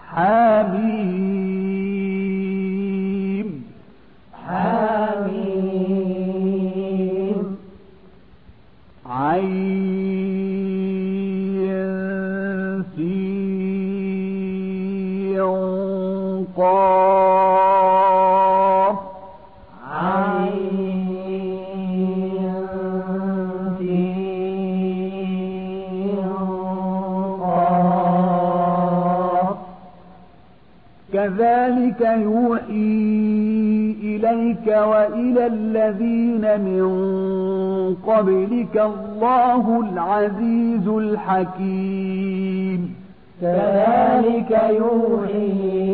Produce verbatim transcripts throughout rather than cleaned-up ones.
حميم حميم عين قاف عين قاف كذلك يوحي إليك وإلى الذين من قبلك الله العزيز الحكيم كذلك يوحي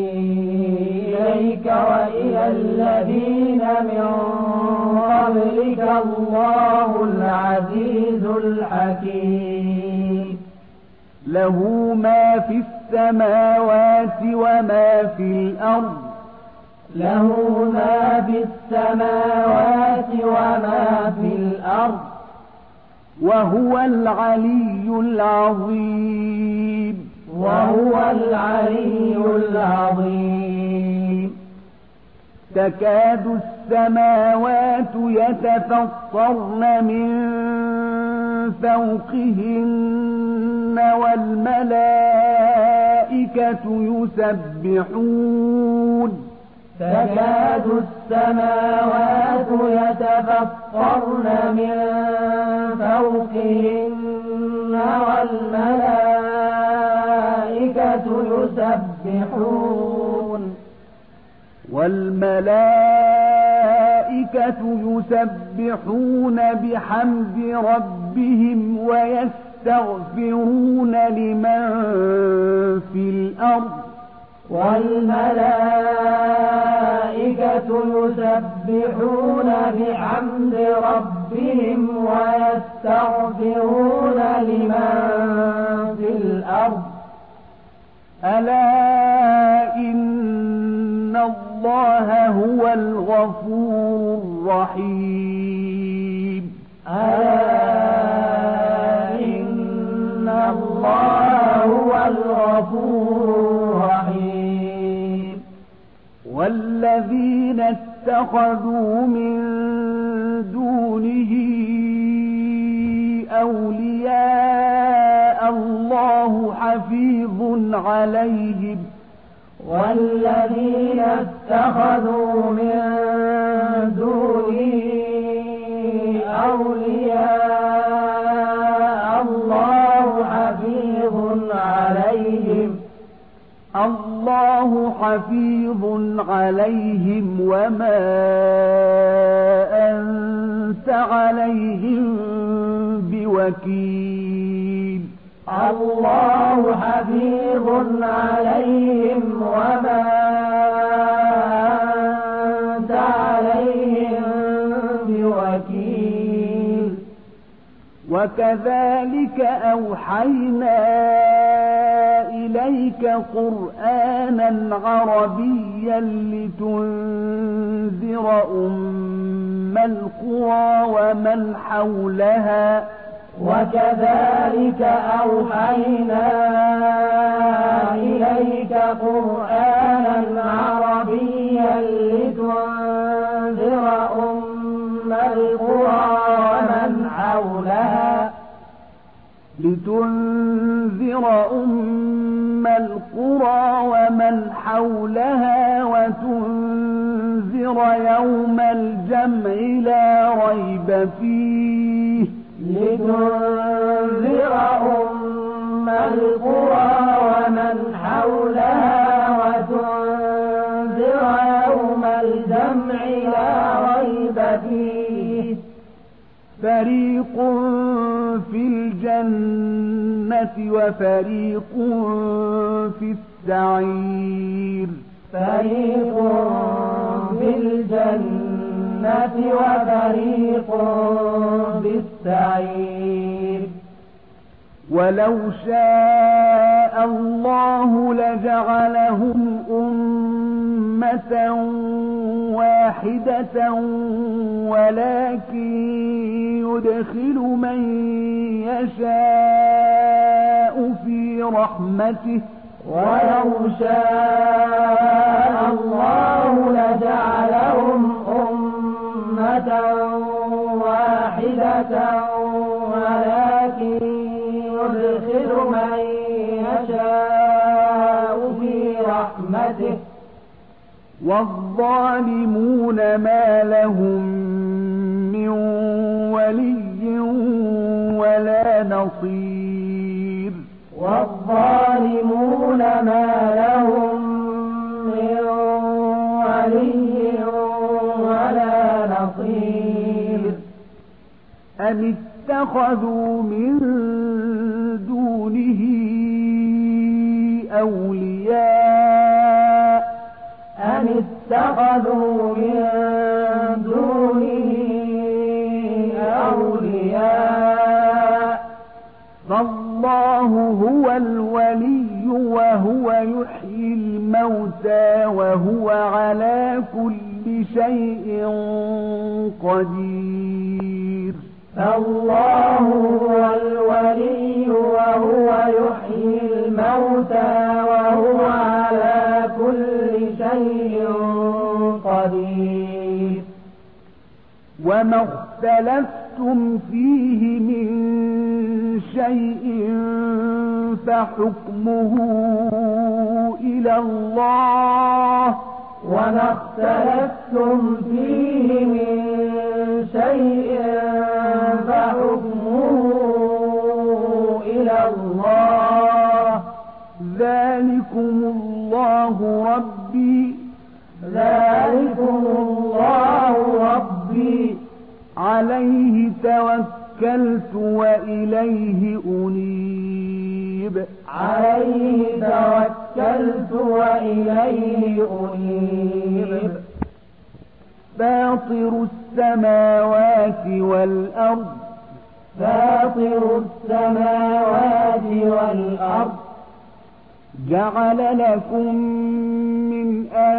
إليك وإلى الذين من قبلك الله العزيز الحكيم له ما في السماوات وما في الأرض له ما في السماوات وما في الأرض وهو العلي العظيم وهو العلي العظيم تكاد السماوات يتفطرن من فوقهن والملائكة يسبحون تكاد السماوات يتفطرن من فوقهن والملائكة يسبحون والملائكة يسبحون بحمد ربهم ويستغفرون لمن في الأرض والملائكة يسبحون بحمد ربهم ويستغفرون لمن في الأرض ألا إن الله هو الغفور الرحيم ألا إن الله هو الغفور الرحيم والذين اتخذوا من دونه أولياء الله حفيظ عليهم والذين اتخذوا من دونه أولياء الله حفيظ عليهم الله حفيظ عليهم وما أنت عليهم بوكيل الله حفيظ عليهم وما أنت عليهم بوكيل وكذلك أوحينا إليك قرآنا عربيا لتنذر أم القرى ومن حولها وكذلك أوحينا إليك قرآنا عربيا لتنذر أم القرى ومن حولها لتنذر أم القرى ومن حولها وتنذر يوم الجمع لا ريب فيه لتنذر أم القرى ومن حولها وتنذر يوم الجمع لا ريب فيه فريق في الجنة وفريق في السعير فريق في الجنة وفريق في السعير ولو شاء الله لجعلهم أمة واحدة ولكن يدخل من يشاء في رحمته ولو شاء الله لجعلهم أمة واحدة ولكن يدخل من يشاء في رحمته والظالمون ما لهم من ولي ولا نصير والظالمون ما لهم من ولي ولا نصير أم اتخذوا من دونه أولياء أم اتخذوا من دونه أولياء فالله هو الولي وهو يحيي الموتى وهو على كل شيء قدير الله هو الولي وهو يحيي الموتى وهو على كل شيء قدير وما اختلفتم فيه من شيء فحكمه إلى الله وما اختلفتم فيه من شيء فحكمه إلى الله ذلكم الله ربي ذلكم الله ربي عليه توكلت وإليه أنيب عليه توكلت وإليه أنيب فاطر السماوات والأرض فاطر السماوات والأرض جعل لكم من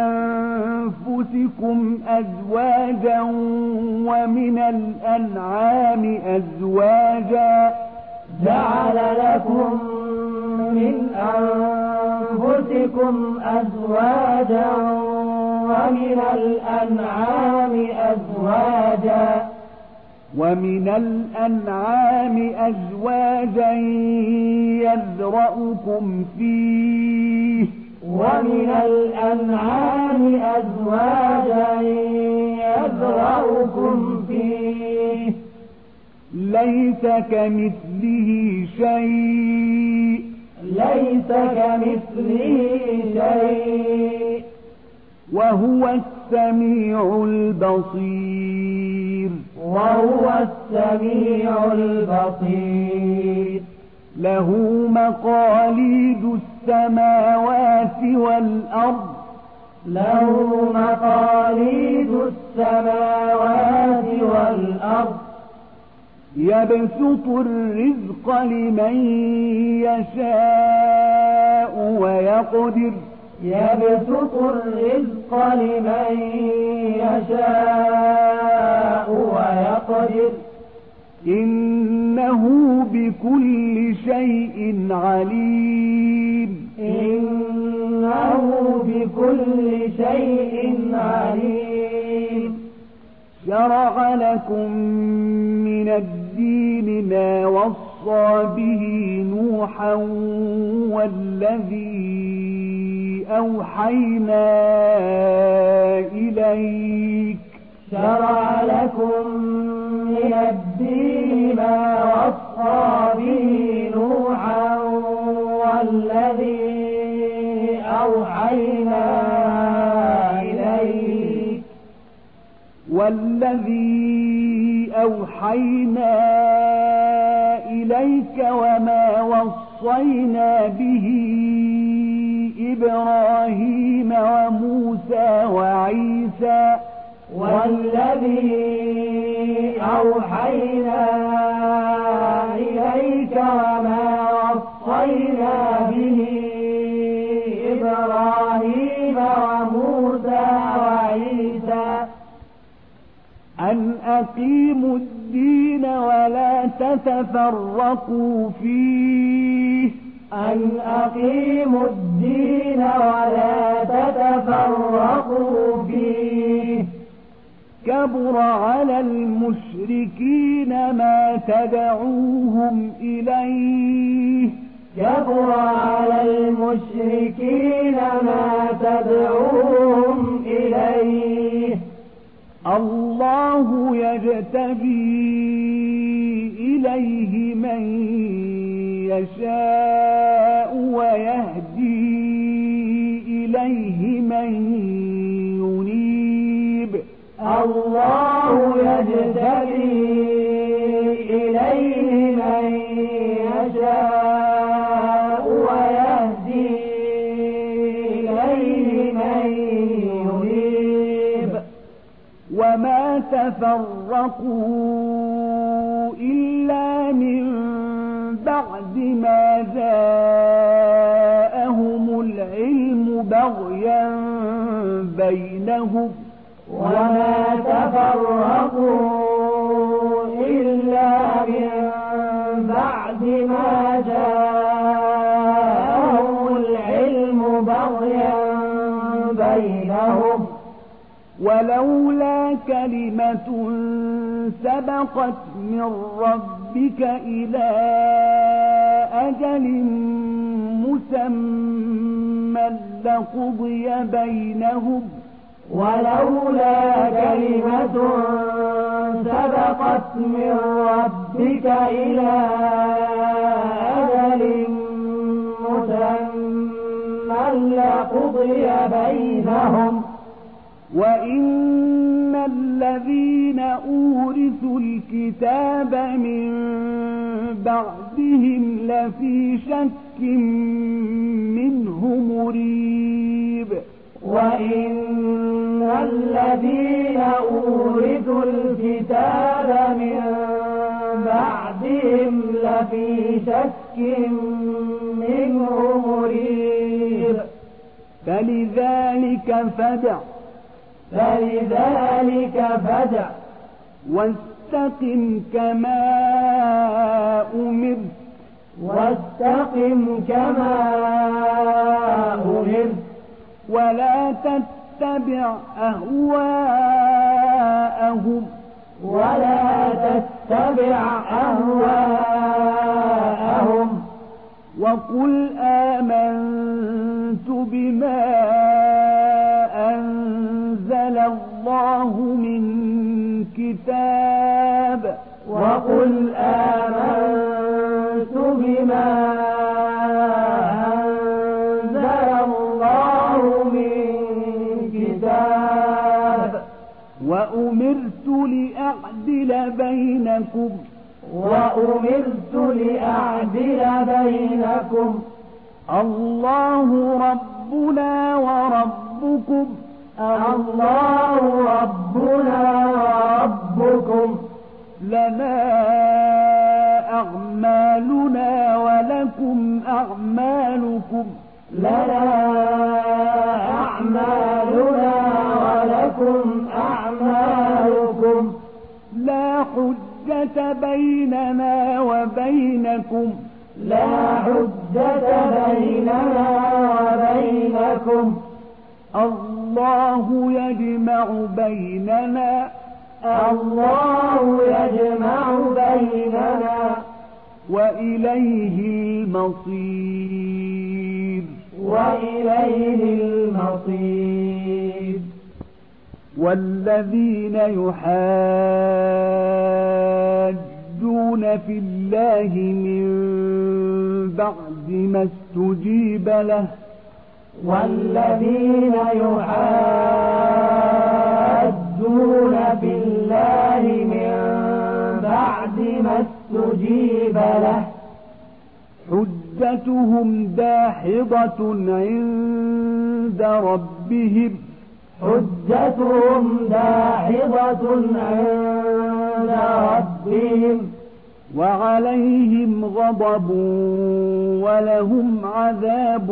أنفسكم أزواجا ومن الأنعام أزواجا جعل لكم من أنفسكم أزواجا ومن الأنعام أزواجا ومن الأنعام أزواجا يذرأكم فيه ومن الأنعام أزواجا يذرأكم فيه ليس كمثله شيء ليس كمثله شيء وهو السميع البصير وهو السميع البصير له مقاليد السماوات والأرض له مقاليد السماوات والأرض يبسط الرزق لمن يشاء ويقدر يبسط الرزق لمن يشاء ويقدر إنه بكل شيء عليم إنه بكل شيء عليم شرع لكم من الدين ما وصى به نوحا والذي أوحينا إليك شرع لكم من الدين ما وصى به نوحا والذي أوحينا إليك والذي أوحينا إليك وما وصينا به إبراهيم وموسى وعيسى والذي أوحينا إليك وما وصينا به إبراهيم وموسى وعيسى أن أقيموا الدين ولا تتفرقوا فيه أن أقيموا الدين ولا تتفرقوا فيه. كبر على المشركين ما تدعوهم إليه كبر على المشركين ما تدعوهم إليه. الله يجتبي إليه من يشاء ويهدي إليه من ينيب. الله يجتبي إليه من يشاء ويهدي إليه من ينيب. وما تفرقوا إلا من بعد ما جاءهم العلم بغيا بينهم. وما تفرقوا إلا من بعد ما جاءهم العلم بغيا بينهم. ولولا كلمة سبقت من ربك إلى أجل مسمى لقضي بينهم. ولولا كلمة سبقت من ربك إلى أجل مسمى لقضي بينهم. وإن الذين أورثوا الكتاب من بعدهم لفي شك منه مريب. وإن الذين أورثوا الكتاب من بعدهم لفي شك منه مريب. فلذلك فادع فلذلك فادع واستقم كما أمرت واستقم كما أمرت ولا تتبع أهواءهم ولا تتبع أهواءهم وقل آمنت بما أنزل الله من كتاب وقل آمنت بما أنزل الله من كتاب وأمرت لأعدل بينكم وأمرت لأعدل بينكم الله ربنا وربكم الله ربنا وربكم لنا أعمالنا ولكم أعمالكم لنا أعمالنا ولكم أعمالكم لا حجة بيننا وبينكم لا حجة بيننا وبينكم الله يجمع بيننا الله يجمع بيننا وإليه المصير وإليه المصير. والذين يحاجون في الله من بعد ما استجيب له والذين يحاجون في الله من بعد ما استجيب له حجتهم داحضة عند ربهم حجتهم داحضة عند ربهم وعليهم غضب ولهم عذاب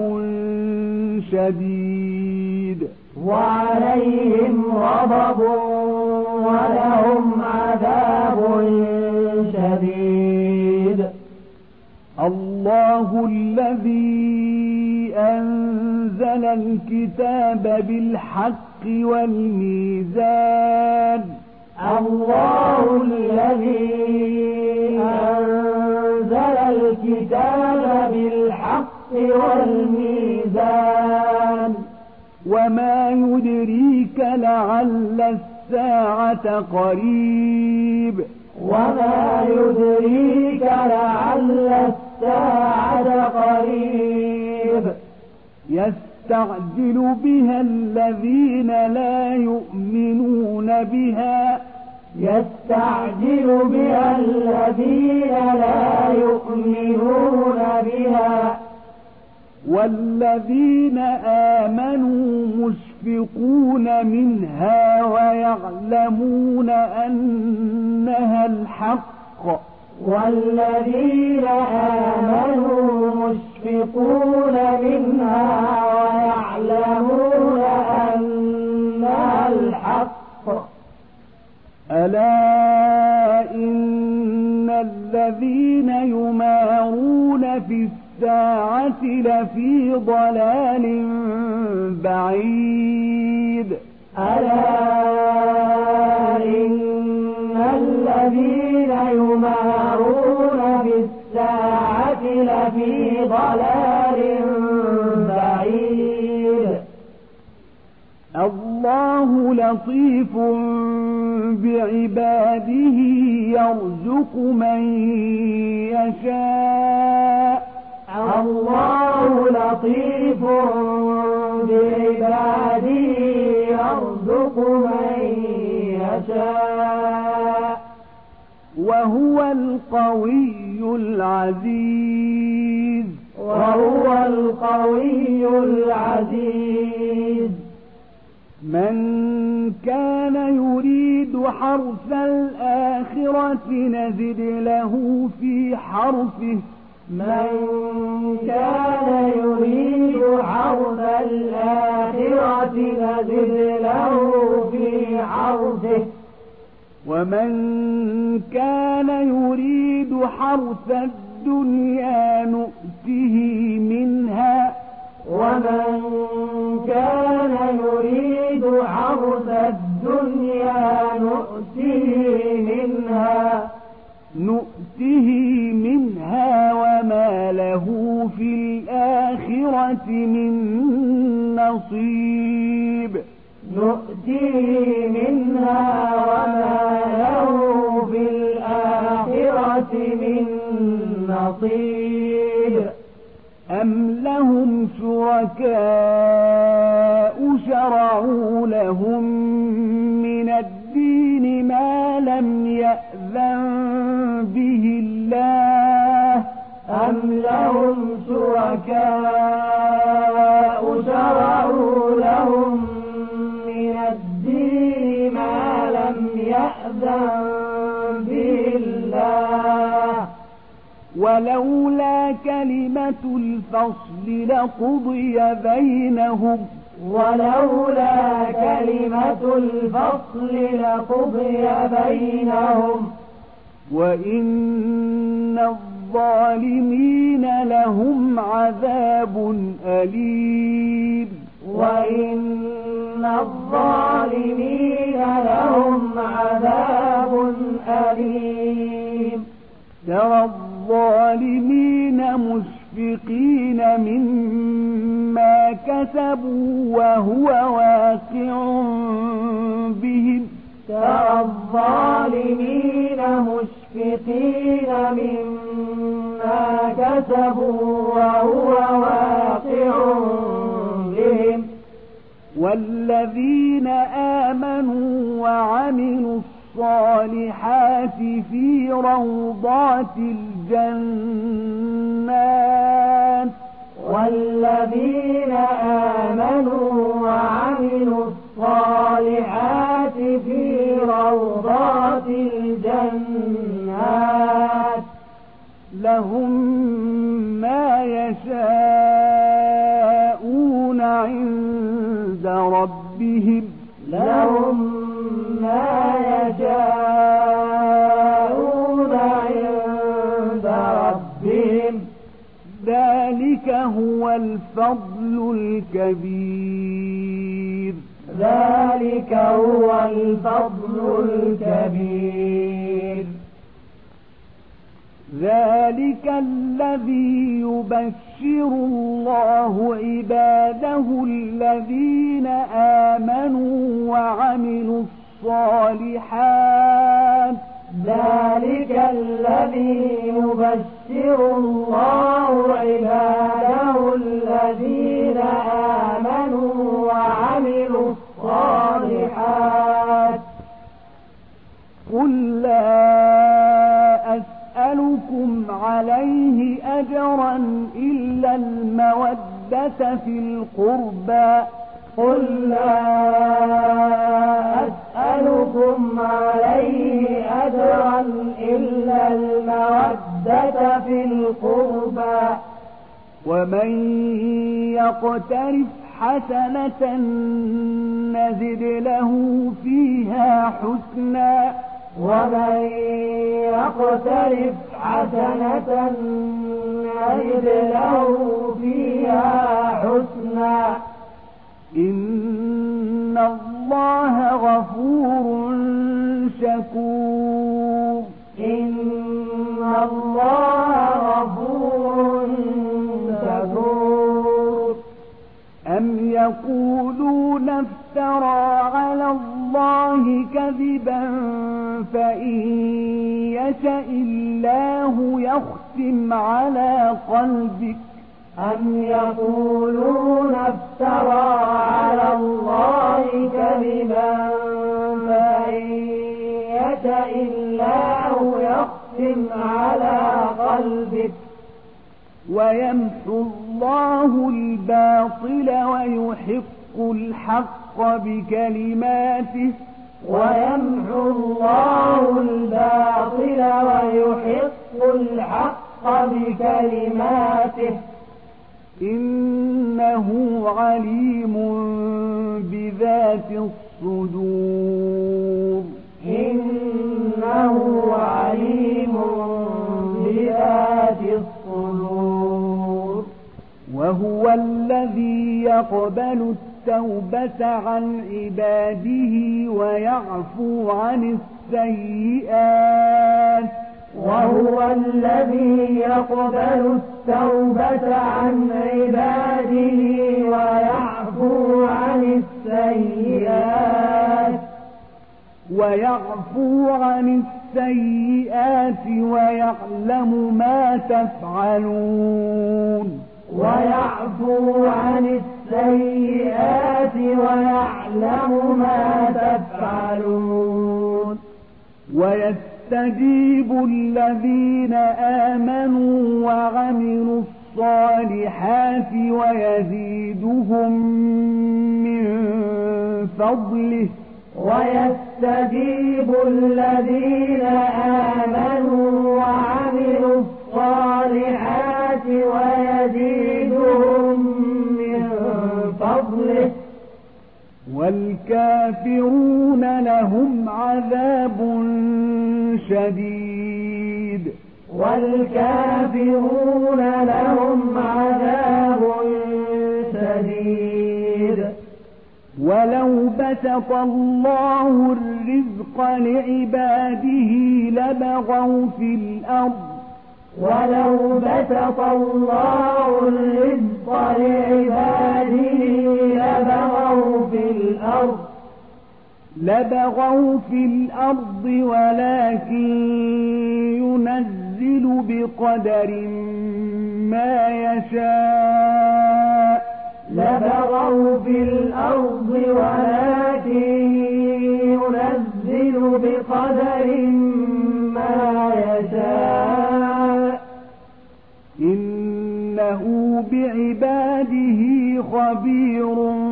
شديد وعليهم غضب ولهم عذاب شديد. الله الله الذي أنزل الكتاب بالحق والميزان الله الذي أنزل الكتاب بالحق والميزان وما يدريك لعل الساعة قريب وما يدريك لعل الساعة قريب يستعجل بها الذين لا يؤمنون بها يستعجل بها الذين لا يؤمنون بها والذين آمنوا مشفقون منها ويعلمون أنها الحق والذين آمنوا مشفقون منها ويعلمون أنها الحق ألا إن الذين يمارون في الساعة لفي ضلال بعيد ألا إن الذين يمارون بالساعة لفي ضلال بعيد الله لطيف بعباده يرزق من يشاء الله لطيف بعباده يرزق من يشاء وهو القوي العزيز وهو القوي العزيز من كان يريد حرث الآخرة نزد له في حرثه من كان يريد حرث الآخرة نزد له في حرثه ومن كان يريد حرث الدنيا نؤته منها ومن كان يريد حرث الدنيا نؤته منها نؤته منها وما له في الآخرة من نصيب نؤته منها وما له في الآخرة من نصيب أم لهم شركاء شرعوا لهم من الدين ما لم يأذن به الله أم لهم شركاء شرعوا لهم من الدين ما لم يأذن به الله ولولا كلمة الفصل لقضي بينهم ولولا كلمة الفصل لقضي بينهم وإن الظالمين لهم عذاب أليم وإن الظالمين لهم عذاب أليم ترى الظالمين مشفقين مما كسبوا وهو واقع بهم ترى الظالمين مشفقين مما كسبوا وهو واقع بهم والذين آمنوا وعملوا الصالحات في روضات الجنات والذين آمنوا وعملوا الصالحات في روضات الجنات لهم ما يشاءون عند ربهم لهم ما يشاءون عند ربهم هو الفضل الكبير ذلك هو الفضل الكبير ذلك الذي يبشر الله عباده الذين آمنوا وعملوا الصالحات ذلك الذي يبشر الله عباده الذين آمنوا وعملوا الصالحات قل لا أسألكم عليه أجرا إلا المودة في القربى قل لا أسألكم عليه أجرا إلا المودة في القربى ومن يقترف حسنة نزد له فيها حسنا ومن يقترف حسنة نزد له فيها حسنا إن الله غفور شكور إن الله غفور شكور أم يقولون افترى على الله كذبا فإن يشأ الله يختم على قلبك أم يقولون افترى على الله كذبا فإن يشأ الله يختم على قلبك ويمحو الله الباطل ويحق الحق بكلماته ويمحو الله الباطل ويحق الحق بكلماته إنه عليم بذات الصدور إنه عليم بذات الصدور وهو الذي يقبل التوبة عن عباده ويعفو عن السيئات وهو الذي يقبل التوبة عن عباده ويعفو عن السيئات ويعفو عن السيئات ويعلم ما تفعلون ويعفو عن السيئات ويعلم ما تفعلون ويستجيب الذين آمنوا وعملوا الصالحات ويزيدهم من فضله ويستجيب الذين آمنوا وعملوا الصالحات ويزيدهم من فضله والكافرون لهم عذاب شديد والكافرون لهم عذاب شديد ولو بسط الله الرزق لعباده لبغوا في الأرض ولو بسط الله الرزق لعباده لبغوا في الأرض لبغوا في الأرض ولكن ينزل بقدر ما يشاء لبغوا في الأرض ولكن ينزل بقدر ما يشاء إنه بعباده خبير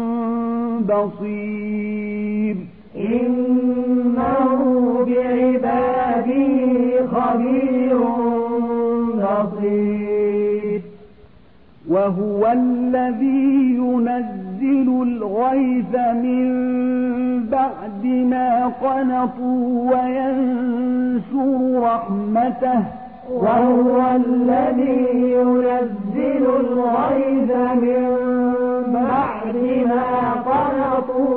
بصير إنه بعباده خبير بصير وهو الذي ينزل الغيث من بعد ما قنطوا وينشر رحمته وهو الذي ينزل الغيث من بعد ما قنطوا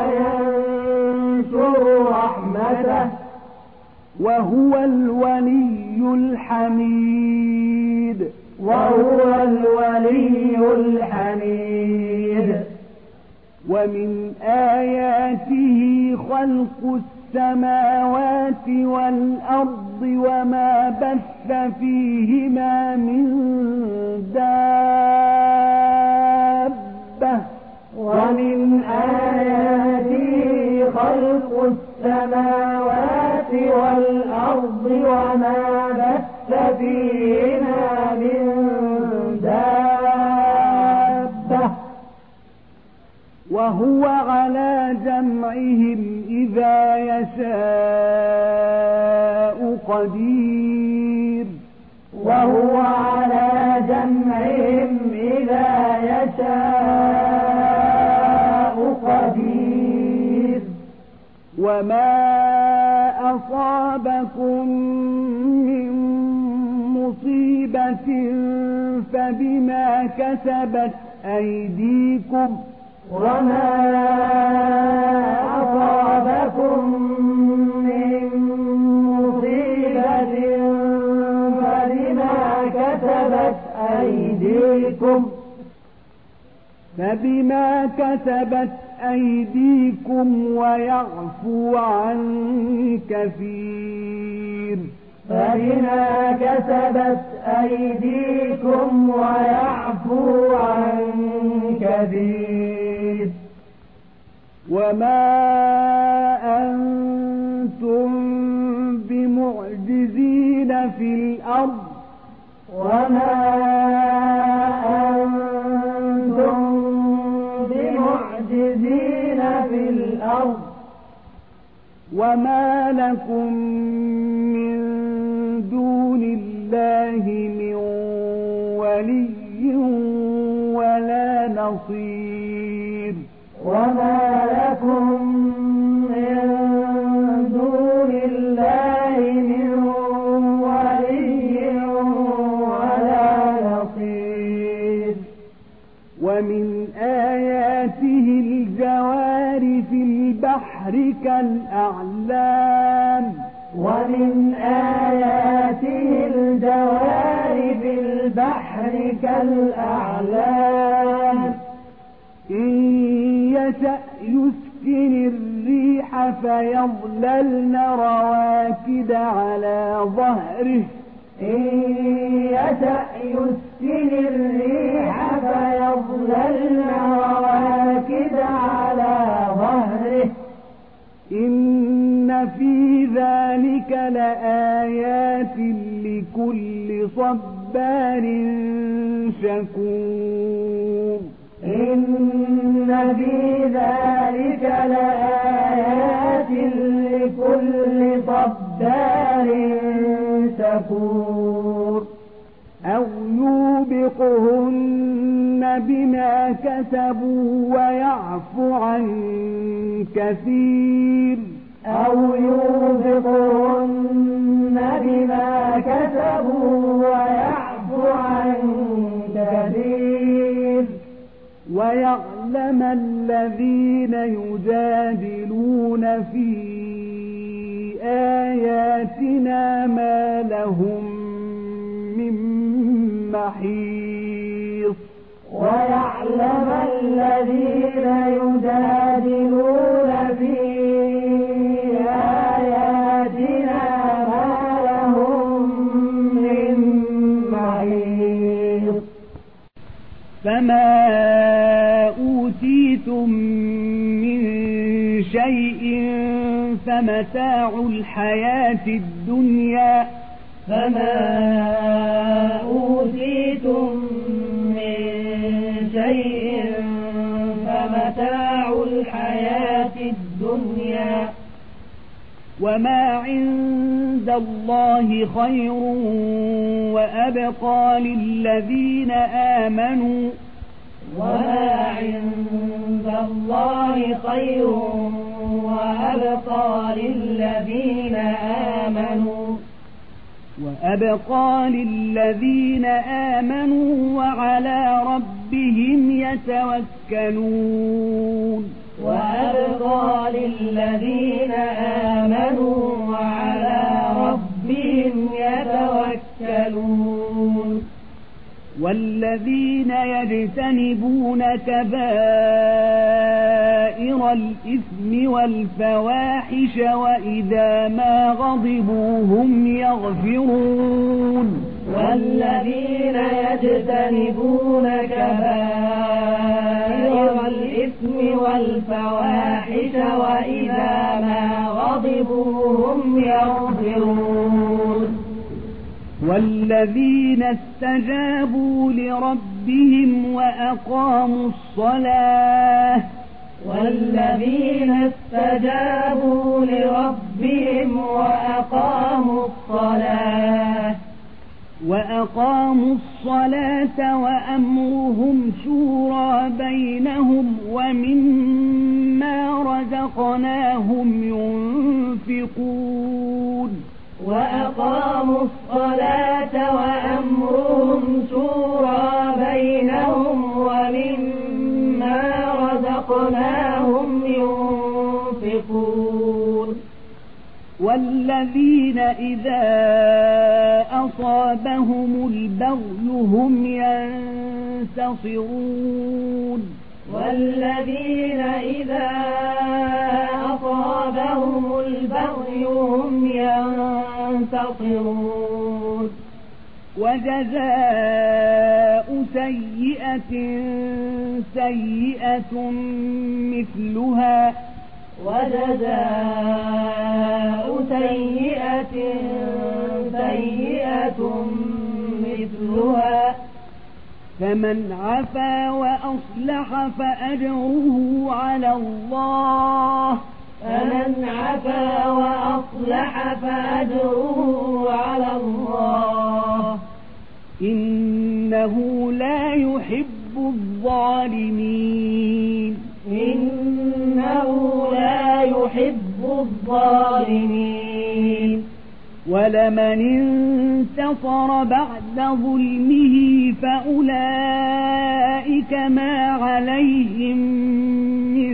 وينشر رحمته وهو الولي الحميد وهو الولي الحميد ومن آياته خلق السماوات والأرض وما بث فيهما من دابة ومن آياته خلق السماوات والأرض وما بث فيهما من دابة وهو على جمعهم إذا يشاء قدير وهو على جمعهم إذا يشاء قدير وما أصابكم من مصيبة فبما كسبت أيديكم وما أصابكم من مصيبة فبما كسبت أيديكم فبما كسبت أيديكم ويعفو عن كثير فبما كسبت أيديكم ويعفو عن كثير وما أنتم بمعجزين في الأرض وما أنتم بمعجزين في الأرض وما لكم من دون الله من ولي ولا نصير وما لكم من دون الله من ولي ولا نصير ومن آياته الجوار في البحر كالأعلام ومن آياته الجوار في البحر كالأعلام إن يشأ يسكن الريح فيظللن رواكد على ظهره إن يشأ يسكن الريح فيظللن رواكد على ظهره إن في ذلك لآيات لكل صبار شكور إن في ذلك لآيات لكل صبار شكور أو يوبقهن بما كسبوا ويعفو عن كثير أو يوبقهن بما كسبوا ويعفو عن كثير ويعلم الذين يجادلون في آياتنا ما لهم من محيص ويعلم الذين يجادلون في آياتنا ما لهم من محيص فما أوتيتم من شيء فمتاع الحياة الدنيا فما أوتيتم من شيء فمتاع الحياة الدنيا وما عند الله خير وأبقى للذين آمنوا وما عند الله خير وأبقى للذين آمنوا وأبقى للذين آمنوا وعلى ربهم يتوكلون وأبقى للذين آمنوا وعلى ربهم يتوكلون والذين يجتنبون كبائر الإثم والفواحش وإذا ما غضبوا هم يغفرون والذين يجتنبون كبائر الإثم والفواحش وإذا ما غضبوا هم يغفرون والذين استجابوا لربهم وأقاموا الصلاة والذين استجابوا لربهم وأقاموا الصلاة وأقاموا الصلاة وأمرهم شورى بينهم ومما رزقناهم ينفقون وأقاموا الصلاة وأمرهم شورى بينهم ومما رزقناهم ينفقون والذين إذا أصابهم البغي هم ينتصرون والذين إذا أصابهم البغي هم ينتصرون وجزاء سيئة سيئة مثلها وجزاء سيئة سيئة مثلها فمن عفا وأصلح فأجره على الله فمن عفا وأصلح فأجره على الله إنه لا يحب الظالمين إنه لا يحب الظالمين ولمن انتصر بعد ظلمه فأولئك ما عليهم من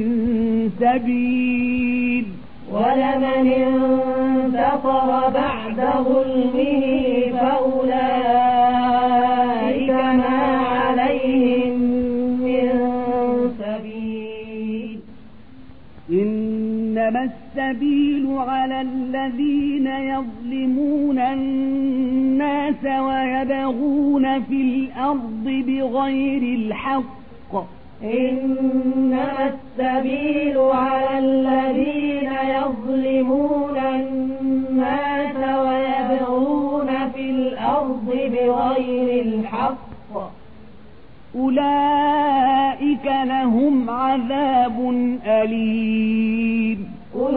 سبيل ولمن انتصر بعد ظلمه فأولئك ما عليهم من سبيل إنما السبيل على الذين يظلمون الناس ويبغون في الأرض بغير الحق إنما السبيل على الذين يظلمون الناس ويبغون في الأرض بغير الحق أولئك لهم عذاب أليم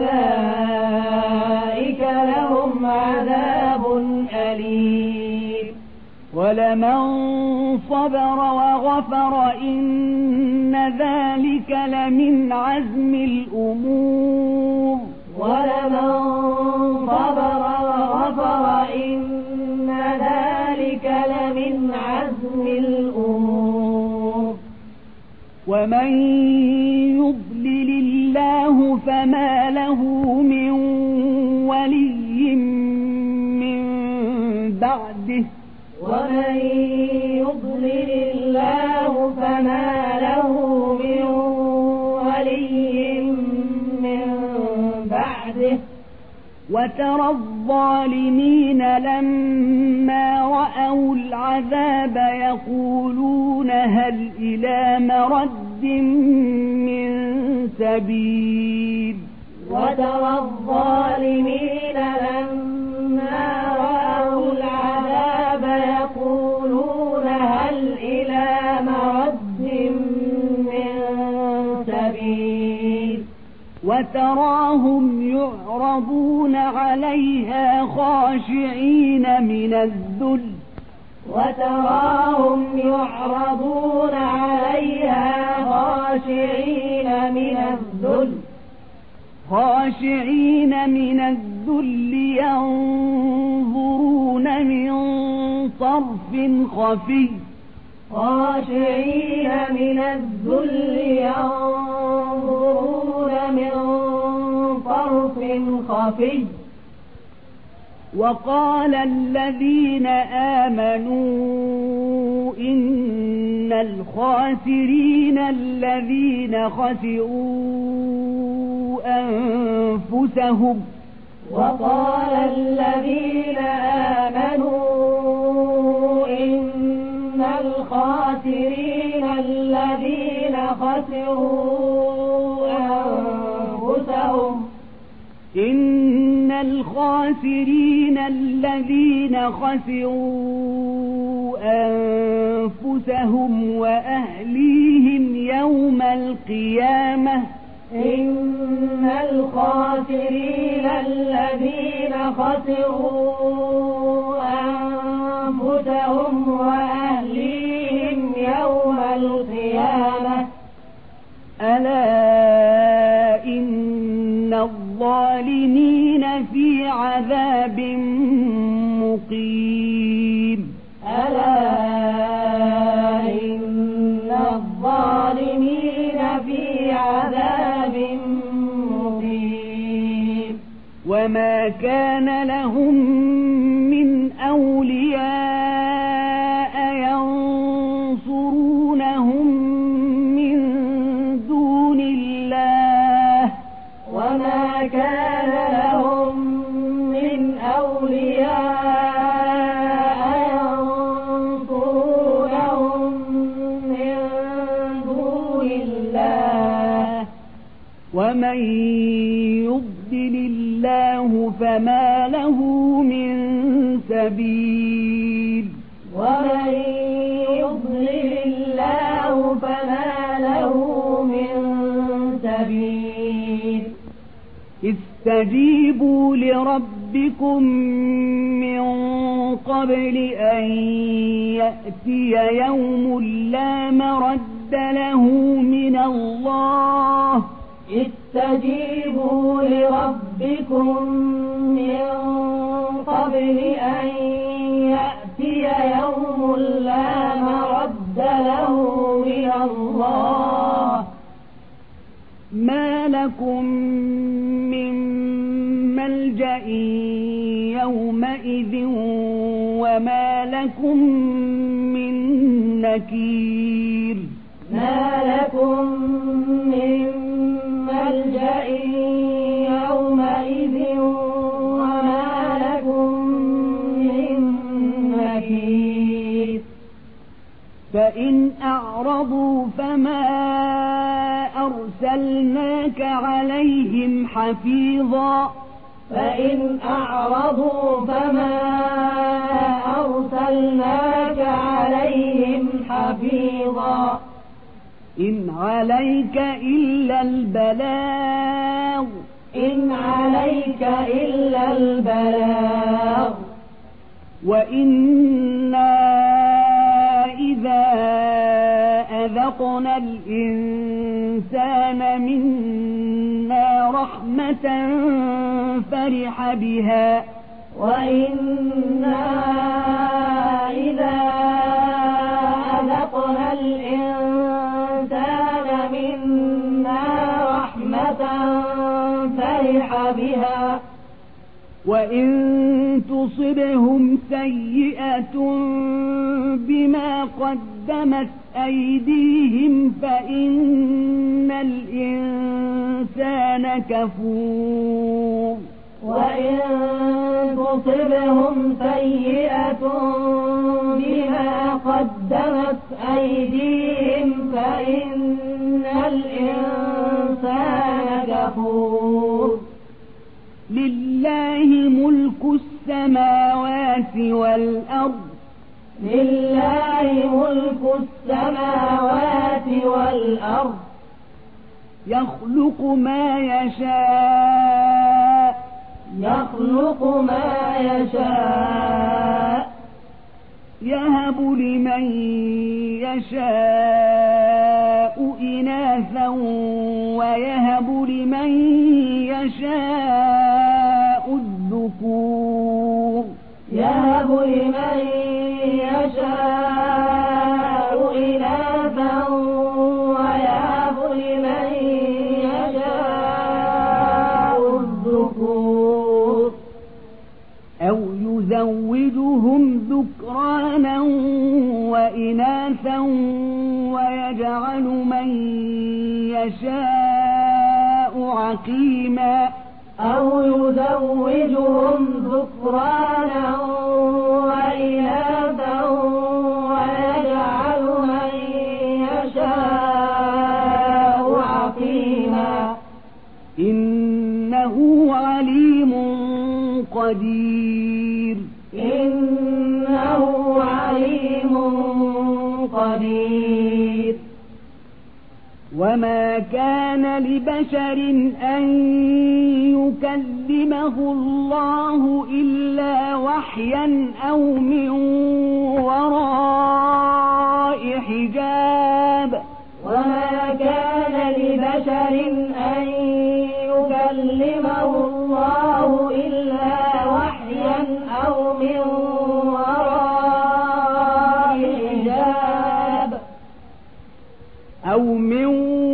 أولئك لهم عذاب أليم ولمن صبر وغفر إن ذلك لمن عزم الأمور ولمن صبر وغفر إن ذلك لمن عزم الأمور ومن يضلل الله فما له من ولي من بعده ومن يضلل الله فما له من ولي من بعده وترى الظالمين لما رأوا العذاب يقولون هل إلى مرد من سبيل وترى الظالمين لما رأوا العذاب يقولون هل إلى مرد من سبيل وتراهم يعرضون عليها خاشعين من الذل وتراهم يعرضون عليها خاشعين من الذل خاشعين من الذل ينظرون من طرف خفي خاشعين من الذل ينظرون من طرف خفي وقال الذين آمنوا إن الخاسرين الذين خسروا أنفسهم وقال الذين آمنوا إن الخاسرين الذين خسروا أنفسهم إن الخاسرين الذين خسروا أنفسهم وأهليهم يوم القيامة إن الخاسرين الذين خسروا أنفسهم وأهليهم يوم القيامة ألا إن الظالمين في عذاب مقيم ألا إن الظالمين في عذاب مقيم وما كان لهم من أولياء ينصرونهم من دون الله وما كان لهم من أولياء ينصرونهم من دون الله ومن يضلل الله فما له من سبيل ومن يضلل الله فما له من سبيل استجيبوا لربكم من قبل أن يأتي يوم لا مرد له من الله استجيبوا لربكم من قبل أن يأتي يوم لا مرد له من الله ما لكم من ملجأ يومئذ وما لكم من نكير ما لكم من ملجأ يومئذ وما لكم من نكير فإن أعرضوا فما أرسلناك عليهم حفيظا فإن أعرضوا فما أرسلناك عليهم حفيظا إن عليك إلا البلاغ إن عليك إلا البلاغ وإنا إذا أذقنا الإنسان منا رحمة فرح بها وإنا إذا أذقنا الإنسان منا رحمة فرح بها وإن تصبهم سيئة بما قدمت أيديهم فإن الإنسان كفور وإن تصبهم سيئة بما قدمت أيديهم فإن الإنسان كفور لله ملك السماوات والأرض لله ملك السماوات والأرض يخلق ما يشاء يخلق ما يشاء يهب لمن يشاء إناثا ويهب لمن يشاء الذكور يهب لمن يشاء إناثا ويهب لمن يشاء الذكور أو يزوجهم ذكرانا وإناثا ويجعل من يشاء عقيما أو يزوجهم ذكرانا وإناثا ويجعل من يشاء عقيما إنه عليم قدير إنه عليم قدير وما كان لبشر أن يكلمه الله إلا وحيا أو من وراء حجاب وما كان لبشر أن يكلمه الله إلا وحيا أو من وراء حجاب أو من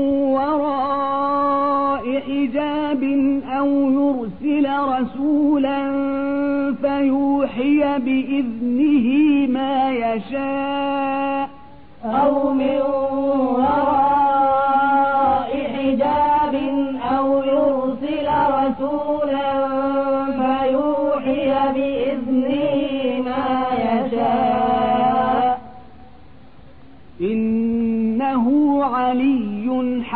وراء حجاب أو يرسل رسولا فيوحي بإذنه ما يشاء أو من وراء حجاب أو يرسل رسولا فيوحي بإذنه ما يشاء إنه علي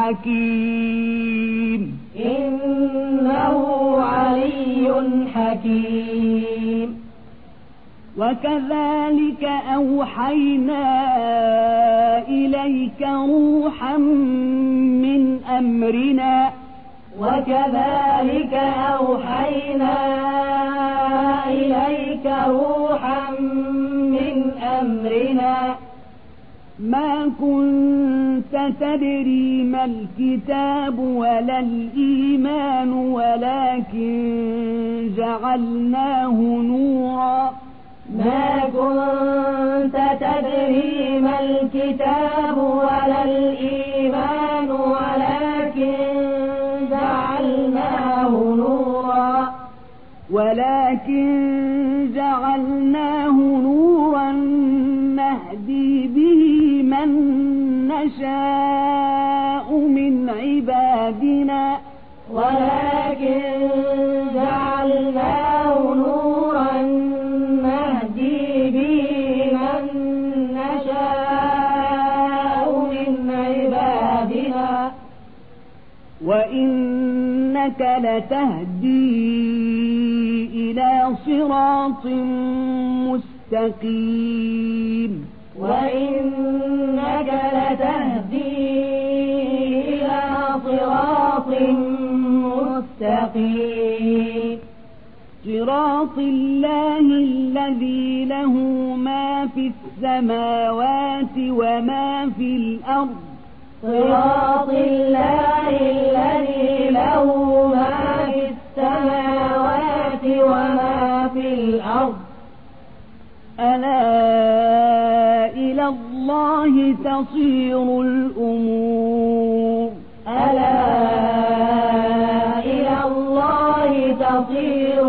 حكيم إنه علي حكيم وكذلك أوحينا إليك روحا من أمرنا وكذلك أوحينا إليك روحا من أمرنا ما كنت تدري ما الكتاب ولا الإيمان ولكن جعلناه نورا ما كنت تدري ما الكتاب ولا الإيمان ولكن جعلناه نورا ولكن جعلناه نورا نهدي به من نشاء من عبادنا ولكن جعلناه نورا نهدي به من نشاء من عبادنا وإنك لتهدي إلى صراط مستقيم وإنك لتهدي إلى صراط مستقيم صراط الله الذي له ما في السماوات وما في الأرض صراط الله الذي له ما في السماوات وما في الأرض ألا إلى الله تصير الأمور ألا إلى الله تصير